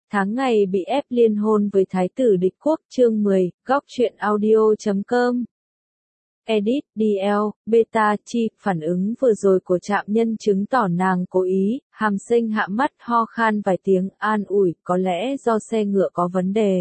tháng ngày bị ép liên hôn với thái tử địch quốc. Chương 10, góc truyện audio.com. Edit, DL, Beta, Chi, phản ứng vừa rồi của Trạm Nhân chứng tỏ nàng cố ý, Hàm Sinh hạ mắt ho khan vài tiếng, an ủi, có lẽ do xe ngựa có vấn đề.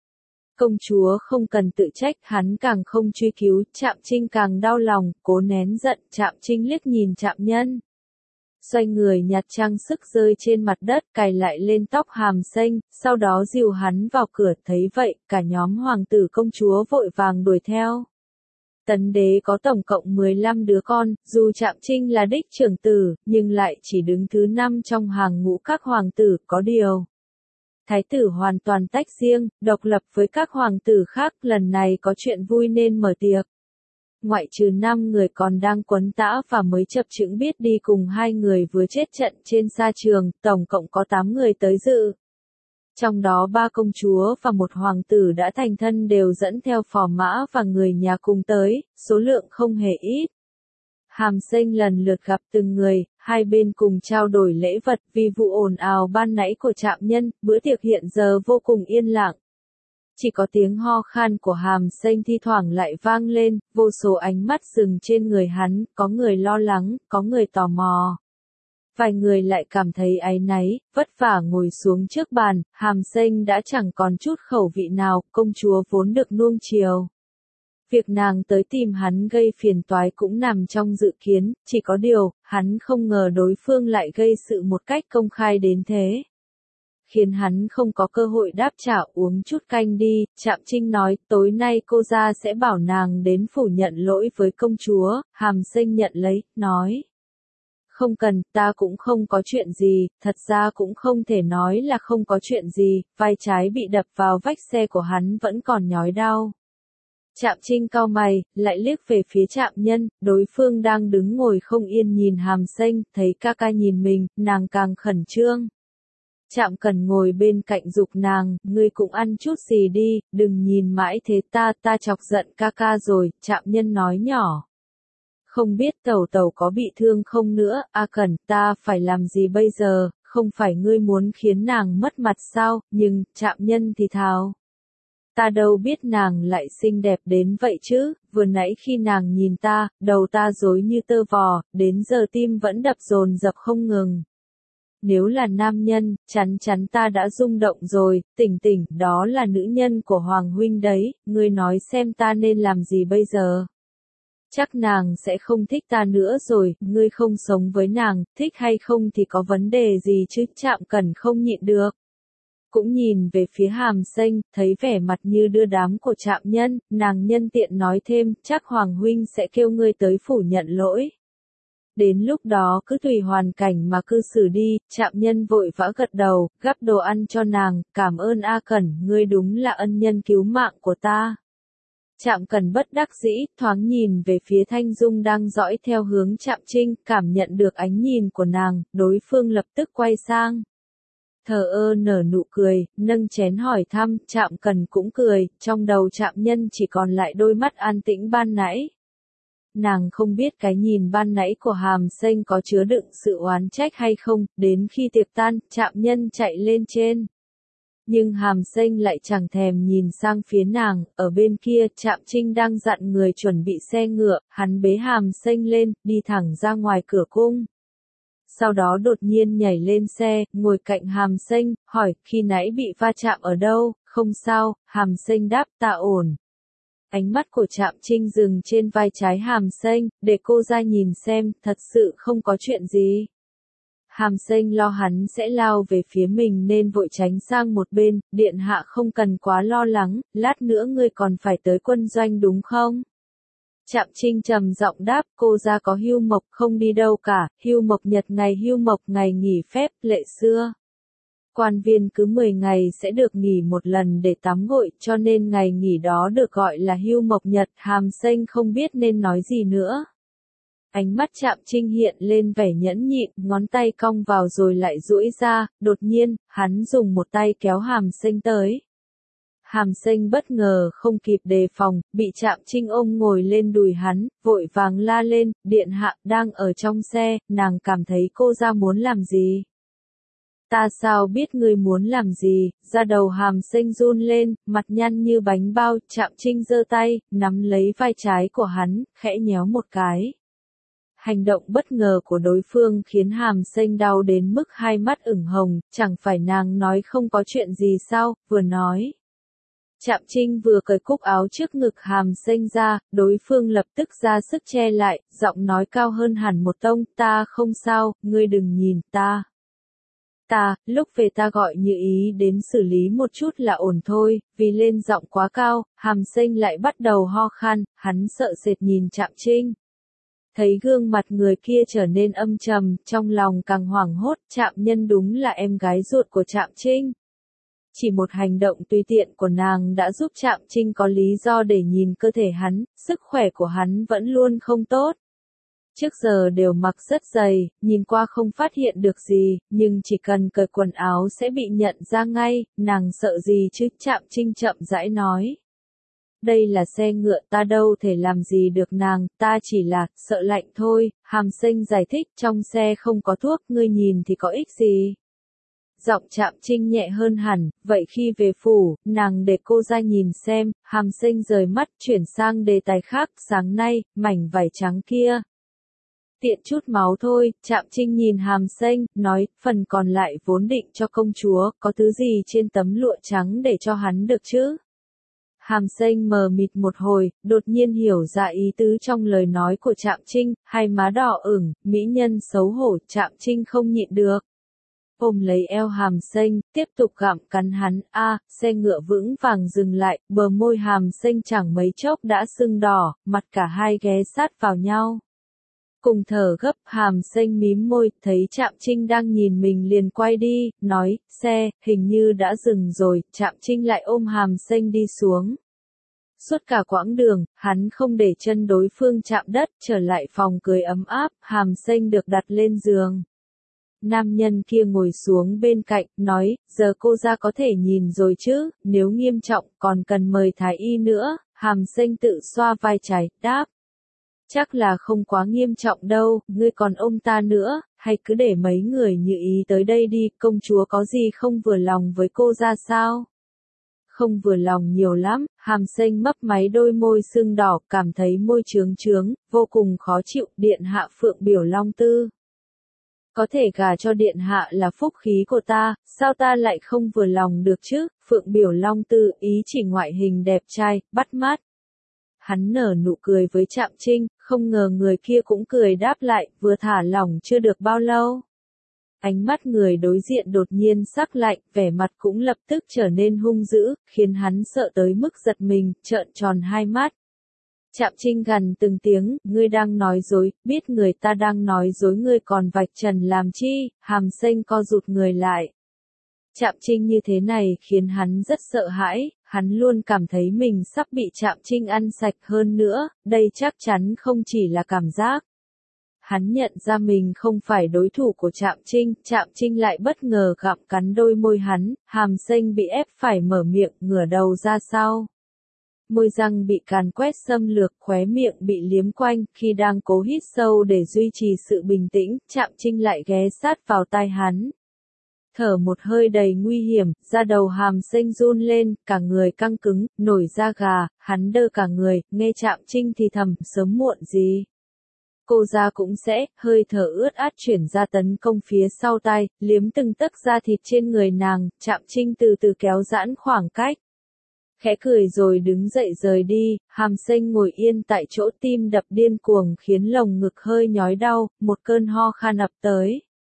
Công chúa không cần tự trách, hắn càng không truy cứu, Trạm Trinh càng đau lòng, cố nén giận, Trạm Trinh liếc nhìn Trạm Nhân. Xoay người nhặt trang sức rơi trên mặt đất, cài lại lên tóc Hàm Sinh, sau đó dìu hắn vào cửa. Thấy vậy, cả nhóm hoàng tử công chúa vội vàng đuổi theo. Tấn đế có tổng cộng 15 đứa con, dù Trạm Trinh là đích trưởng tử, nhưng lại chỉ đứng thứ 5 trong hàng ngũ các hoàng tử. Có điều, thái tử hoàn toàn tách riêng, độc lập với các hoàng tử khác. Lần này có chuyện vui nên mở tiệc. Ngoại trừ 5 người còn đang quấn tã và mới chập chững biết đi cùng 2 người vừa chết trận trên sa trường, tổng cộng có 8 người tới dự. Trong đó 3 công chúa và 1 hoàng tử đã thành thân đều dẫn theo phò mã và người nhà cùng tới, số lượng không hề ít. Hàm Sinh lần lượt gặp từng người, hai bên cùng trao đổi lễ vật. Vì vụ ồn ào ban nãy của Trạm Nhân, bữa tiệc hiện giờ vô cùng yên lặng. Chỉ có tiếng ho khan của Hàm Sinh thi thoảng lại vang lên, vô số ánh mắt dừng trên người hắn, có người lo lắng, có người tò mò. Vài người lại cảm thấy áy náy, vất vả ngồi xuống trước bàn. Hàm Sinh đã chẳng còn chút khẩu vị nào, công chúa vốn được nuông chiều. Việc nàng tới tìm hắn gây phiền toái cũng nằm trong dự kiến, chỉ có điều, hắn không ngờ đối phương lại gây sự một cách công khai đến thế. Khiến hắn không có cơ hội đáp trả. Uống chút canh đi, Trạm Trinh nói, tối nay cô gia sẽ bảo nàng đến phủ nhận lỗi với công chúa. Hàm Sinh nhận lấy, nói. Không cần, ta cũng không có chuyện gì, thật ra cũng không thể nói là không có chuyện gì, vai trái bị đập vào vách xe của hắn vẫn còn nhói đau. Trạm Trinh cau mày, lại liếc về phía Trạm Nhân, đối phương đang đứng ngồi không yên nhìn Hàm Sinh, thấy ca ca nhìn mình, nàng càng khẩn trương. Trạm Cần ngồi bên cạnh giục nàng, ngươi cũng ăn chút gì đi, đừng nhìn mãi thế, ta chọc giận ca ca rồi. Trạm Nhân nói nhỏ. Không biết tẩu tẩu có bị thương không nữa. A Cần, ta phải làm gì bây giờ, không phải ngươi muốn khiến nàng mất mặt sao? Nhưng, Trạm Nhân thì thào. Ta đâu biết nàng lại xinh đẹp đến vậy chứ, vừa nãy khi nàng nhìn ta, đầu ta rối như tơ vò, đến giờ tim vẫn đập dồn dập không ngừng. Nếu là nam nhân, chắn chắn ta đã rung động rồi. Tỉnh, đó là nữ nhân của Hoàng huynh đấy, ngươi nói xem ta nên làm gì bây giờ? Chắc nàng sẽ không thích ta nữa rồi, ngươi không sống với nàng, thích hay không thì có vấn đề gì chứ? Trạm Cần không nhịn được. Cũng nhìn về phía Hàm Sinh, thấy vẻ mặt như đưa đám của Trạm Nhân, nàng nhân tiện nói thêm, chắc Hoàng huynh sẽ kêu ngươi tới phủ nhận lỗi. Đến lúc đó cứ tùy hoàn cảnh mà cư xử đi. Trạm Nhân vội vã gật đầu, gắp đồ ăn cho nàng, cảm ơn A Cẩn, ngươi đúng là ân nhân cứu mạng của ta. Trạm Cần bất đắc dĩ, thoáng nhìn về phía Thanh Dung đang dõi theo hướng Trạm Trinh, cảm nhận được ánh nhìn của nàng, đối phương lập tức quay sang. Thờ ơ nở nụ cười, nâng chén hỏi thăm. Trạm Cần cũng cười, trong đầu Trạm Nhân chỉ còn lại đôi mắt an tĩnh ban nãy. Nàng không biết cái nhìn ban nãy của Hàm Sinh có chứa đựng sự oán trách hay không. Đến khi tiệc tan, Trạm Nhân chạy lên trên. Nhưng Hàm Sinh lại chẳng thèm nhìn sang phía nàng. Ở bên kia, Trạm Trinh đang dặn người chuẩn bị xe ngựa, hắn bế Hàm Sinh lên, đi thẳng ra ngoài cửa cung. Sau đó đột nhiên nhảy lên xe, ngồi cạnh Hàm Sinh, hỏi, khi nãy bị va chạm ở đâu? Không sao. Hàm Sinh đáp, ta ổn. Ánh mắt của Trạm Trinh dừng trên vai trái Hàm Sinh, để cô ra nhìn xem, thật sự không có chuyện gì. Hàm Sinh lo hắn sẽ lao về phía mình nên vội tránh sang một bên. Điện hạ không cần quá lo lắng, lát nữa ngươi còn phải tới quân doanh đúng không? Trạm Trinh trầm giọng đáp, cô ra có hưu mộc không đi đâu cả, hưu mộc nhật ngày hưu mộc ngày nghỉ phép, lệ xưa. Quan viên cứ 10 ngày sẽ được nghỉ một lần để tắm gội, cho nên ngày nghỉ đó được gọi là hưu mộc nhật. Hàm Sinh không biết nên nói gì nữa. Ánh mắt Trạm Trinh hiện lên vẻ nhẫn nhịn, ngón tay cong vào rồi lại duỗi ra, đột nhiên, hắn dùng một tay kéo Hàm Sinh tới. Hàm Sinh bất ngờ không kịp đề phòng, bị Trạm Trinh ôm ngồi lên đùi hắn, vội vàng la lên, điện hạ đang ở trong xe, nàng cảm thấy cô ra muốn làm gì? Ta sao biết ngươi muốn làm gì, da đầu Hàm Xanh run lên, mặt nhăn như bánh bao, Trạm Trinh giơ tay, nắm lấy vai trái của hắn, khẽ nhéo một cái. Hành động bất ngờ của đối phương khiến Hàm Xanh đau đến mức hai mắt ửng hồng, chẳng phải nàng nói không có chuyện gì sao, vừa nói. Trạm Trinh vừa cởi cúc áo trước ngực Hàm Xanh ra, đối phương lập tức ra sức che lại, giọng nói cao hơn hẳn một tông, ta không sao, ngươi đừng nhìn ta. Lúc về ta gọi Như Ý đến xử lý một chút là ổn thôi, vì lên giọng quá cao, Hàm Xanh lại bắt đầu ho khan, hắn sợ sệt nhìn Trạm Trinh. Thấy gương mặt người kia trở nên âm trầm, trong lòng càng hoảng hốt, Trạm Nhân đúng là em gái ruột của Trạm Trinh. Chỉ một hành động tùy tiện của nàng đã giúp Trạm Trinh có lý do để nhìn cơ thể hắn, sức khỏe của hắn vẫn luôn không tốt. Trước giờ đều mặc rất dày, nhìn qua không phát hiện được gì, nhưng chỉ cần cởi quần áo sẽ bị nhận ra ngay, nàng sợ gì chứ, Trạm Trinh chậm rãi nói. Đây là xe ngựa, ta đâu thể làm gì được nàng, ta chỉ là, sợ lạnh thôi, Hàm Xanh giải thích, trong xe không có thuốc, ngươi nhìn thì có ích gì. Giọng Trạm Trinh nhẹ hơn hẳn, vậy khi về phủ, nàng để cô ra nhìn xem, Hàm Xanh rời mắt, chuyển sang đề tài khác, sáng nay, mảnh vải trắng kia. Tiện chút máu thôi, Trạm Trinh nhìn Hàm Xanh, nói, phần còn lại vốn định cho công chúa, có thứ gì trên tấm lụa trắng để cho hắn được chứ? Hàm Xanh mờ mịt một hồi, đột nhiên hiểu ra ý tứ trong lời nói của Trạm Trinh, hai má đỏ ửng, mỹ nhân xấu hổ, Trạm Trinh không nhịn được. Ôm lấy eo Hàm Xanh, tiếp tục gặm cắn hắn, xe ngựa vững vàng dừng lại, bờ môi Hàm Xanh chẳng mấy chốc đã sưng đỏ, mặt cả hai ghé sát vào nhau. Cùng thở gấp, Hàm Xanh mím môi, thấy Trạm Trinh đang nhìn mình liền quay đi, nói, xe, hình như đã dừng rồi, Trạm Trinh lại ôm Hàm Xanh đi xuống. Suốt cả quãng đường, hắn không để chân đối phương chạm đất, trở lại phòng cười ấm áp, Hàm Xanh được đặt lên giường. Nam nhân kia ngồi xuống bên cạnh, nói, giờ cô ra có thể nhìn rồi chứ, nếu nghiêm trọng, còn cần mời thái y nữa, Hàm Xanh tự xoa vai trái, đáp. Chắc là không quá nghiêm trọng đâu, ngươi còn ôm ta nữa, hay cứ để mấy người Như Ý tới đây đi, công chúa có gì không vừa lòng với cô ra sao? Không vừa lòng nhiều lắm, Hàm Xanh mấp máy đôi môi sưng đỏ, cảm thấy môi trướng trướng, vô cùng khó chịu, điện hạ Phượng Biểu Long Tư. Có thể gả cho điện hạ là phúc khí của ta, sao ta lại không vừa lòng được chứ, Phượng Biểu Long Tư, ý chỉ ngoại hình đẹp trai, bắt mắt. Hắn nở nụ cười với Trạm Trinh, không ngờ người kia cũng cười đáp lại, vừa thả lỏng chưa được bao lâu. Ánh mắt người đối diện đột nhiên sắc lạnh, vẻ mặt cũng lập tức trở nên hung dữ, khiến hắn sợ tới mức giật mình, trợn tròn hai mắt. Trạm Trinh gằn từng tiếng, ngươi đang nói dối, biết người ta đang nói dối ngươi còn vạch trần làm chi, Hàm Xanh co rụt người lại. Trạm Trinh như thế này khiến hắn rất sợ hãi, hắn luôn cảm thấy mình sắp bị Trạm Trinh ăn sạch hơn nữa, đây chắc chắn không chỉ là cảm giác. Hắn nhận ra mình không phải đối thủ của Trạm Trinh lại bất ngờ gặm cắn đôi môi hắn, Hàm Xanh bị ép phải mở miệng, ngửa đầu ra sau. Môi răng bị càn quét xâm lược, khóe miệng bị liếm quanh, khi đang cố hít sâu để duy trì sự bình tĩnh, Trạm Trinh lại ghé sát vào tai hắn. Thở một hơi đầy nguy hiểm, da đầu Hàm Xanh run lên, cả người căng cứng, nổi da gà, hắn đơ cả người, nghe Trạm Trinh thì thầm, sớm muộn gì. Cô ra cũng sẽ, hơi thở ướt át chuyển ra tấn công phía sau tai, liếm từng tấc da thịt trên người nàng, Trạm Trinh từ từ kéo giãn khoảng cách. Khẽ cười rồi đứng dậy rời đi, Hàm Xanh ngồi yên tại chỗ tim đập điên cuồng khiến lồng ngực hơi nhói đau, một cơn ho khan ập tới.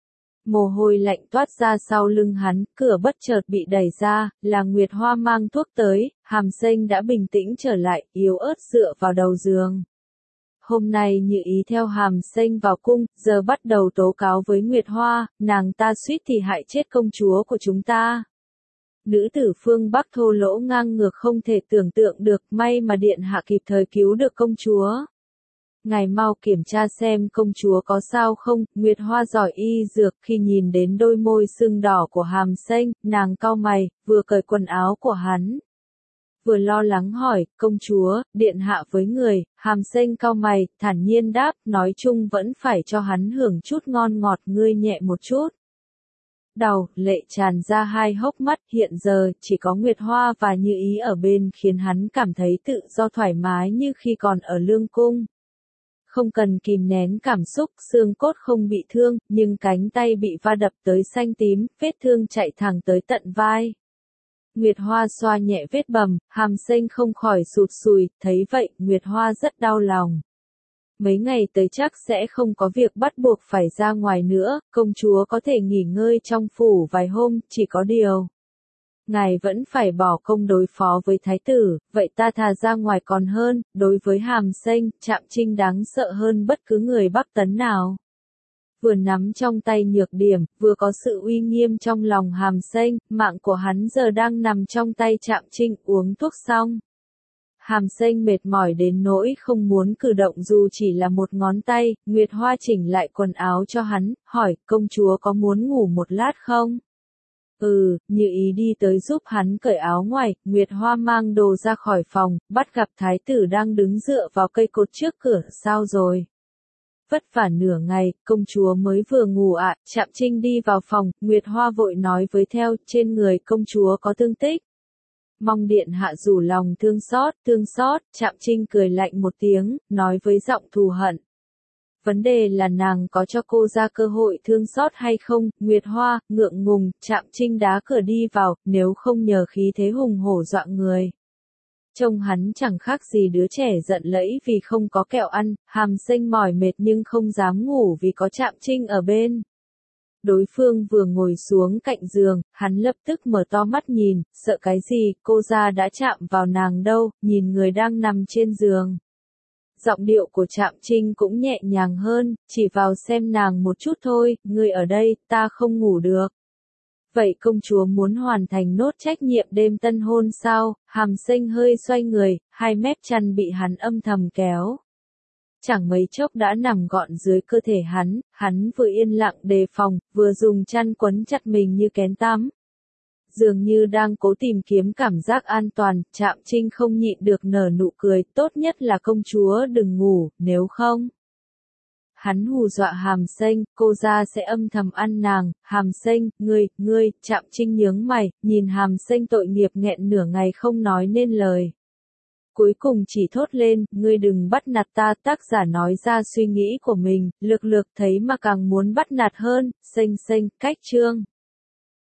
Mồ hôi lạnh toát ra sau lưng hắn, cửa bất chợt bị đẩy ra, là Nguyệt Hoa mang thuốc tới, Hàm Xanh đã bình tĩnh trở lại, yếu ớt dựa vào đầu giường. Hôm nay Như Ý theo Hàm Xanh vào cung, giờ bắt đầu tố cáo với Nguyệt Hoa, nàng ta suýt thì hại chết công chúa của chúng ta. Nữ tử phương Bắc thô lỗ ngang ngược không thể tưởng tượng được, may mà điện hạ kịp thời cứu được công chúa. Ngài mau kiểm tra xem công chúa có sao không, Nguyệt Hoa giỏi y dược, khi nhìn đến đôi môi sưng đỏ của Hàm Xanh, nàng cau mày, vừa cởi quần áo của hắn. Vừa lo lắng hỏi, công chúa, điện hạ với người, Hàm Xanh cau mày, thản nhiên đáp, nói chung vẫn phải cho hắn hưởng chút ngon ngọt, ngươi nhẹ một chút. đầu, lệ tràn ra hai hốc mắt, hiện giờ, chỉ có Nguyệt Hoa và Như Ý ở bên khiến hắn cảm thấy tự do thoải mái như khi còn ở lương cung. Không cần kìm nén cảm xúc, xương cốt không bị thương, nhưng cánh tay bị va đập tới xanh tím, vết thương chạy thẳng tới tận vai. Nguyệt Hoa xoa nhẹ vết bầm, hàm xanh không khỏi sụt sùi, thấy vậy, Nguyệt Hoa rất đau lòng. Mấy ngày tới chắc sẽ không có việc bắt buộc phải ra ngoài nữa, công chúa có thể nghỉ ngơi trong phủ vài hôm, chỉ có điều. Ngài vẫn phải bỏ công đối phó với thái tử, vậy ta thà ra ngoài còn hơn, đối với hàm xanh, Trạm Trinh đáng sợ hơn bất cứ người Bắc Tấn nào. Vừa nắm trong tay nhược điểm, vừa có sự uy nghiêm trong lòng hàm xanh, mạng của hắn giờ đang nằm trong tay Trạm Trinh, uống thuốc xong. Hàm xanh mệt mỏi đến nỗi không muốn cử động dù chỉ là một ngón tay, Nguyệt Hoa chỉnh lại quần áo cho hắn, hỏi, công chúa có muốn ngủ một lát không? Như Ý đi tới giúp hắn cởi áo ngoài, Nguyệt Hoa mang đồ ra khỏi phòng, bắt gặp thái tử đang đứng dựa vào cây cột trước cửa, sao rồi? Vất vả nửa ngày, công chúa mới vừa ngủ ạ, Trạm Trinh đi vào phòng, Nguyệt Hoa vội nói với theo, trên người công chúa có thương tích. Mong điện hạ rủ lòng thương xót, Trạm Trinh cười lạnh một tiếng, nói với giọng thù hận. Vấn đề là nàng có cho cô ra cơ hội thương xót hay không, Nguyệt Hoa, ngượng ngùng, Trạm Trinh đá cửa đi vào, nếu không nhờ khí thế hùng hổ dọa người. Trông hắn chẳng khác gì đứa trẻ giận lẫy vì không có kẹo ăn, hàm xanh mỏi mệt nhưng không dám ngủ vì có Trạm Trinh ở bên. Đối phương vừa ngồi xuống cạnh giường, hắn lập tức mở to mắt nhìn, sợ cái gì, cô ra đã chạm vào nàng đâu, nhìn người đang nằm trên giường. Giọng điệu của Trạm Trinh cũng nhẹ nhàng hơn, chỉ vào xem nàng một chút thôi, ngươi ở đây, ta không ngủ được. Vậy công chúa muốn hoàn thành nốt trách nhiệm đêm tân hôn sao, hàm xanh hơi xoay người, hai mép chăn bị hắn âm thầm kéo. Chẳng mấy chốc đã nằm gọn dưới cơ thể hắn vừa yên lặng đề phòng, vừa dùng chăn quấn chặt mình như kén tắm. Dường như đang cố tìm kiếm cảm giác an toàn, Trạm Trinh không nhịn được nở nụ cười, tốt nhất là công chúa đừng ngủ, nếu không. Hắn hù dọa hàm xanh, cô ra sẽ âm thầm ăn nàng, hàm xanh, ngươi, Trạm Trinh nhướng mày, nhìn hàm xanh tội nghiệp nghẹn nửa ngày không nói nên lời. Cuối cùng chỉ thốt lên, ngươi đừng bắt nạt ta, tác giả nói ra suy nghĩ của mình, lược thấy mà càng muốn bắt nạt hơn, xanh, cách chương.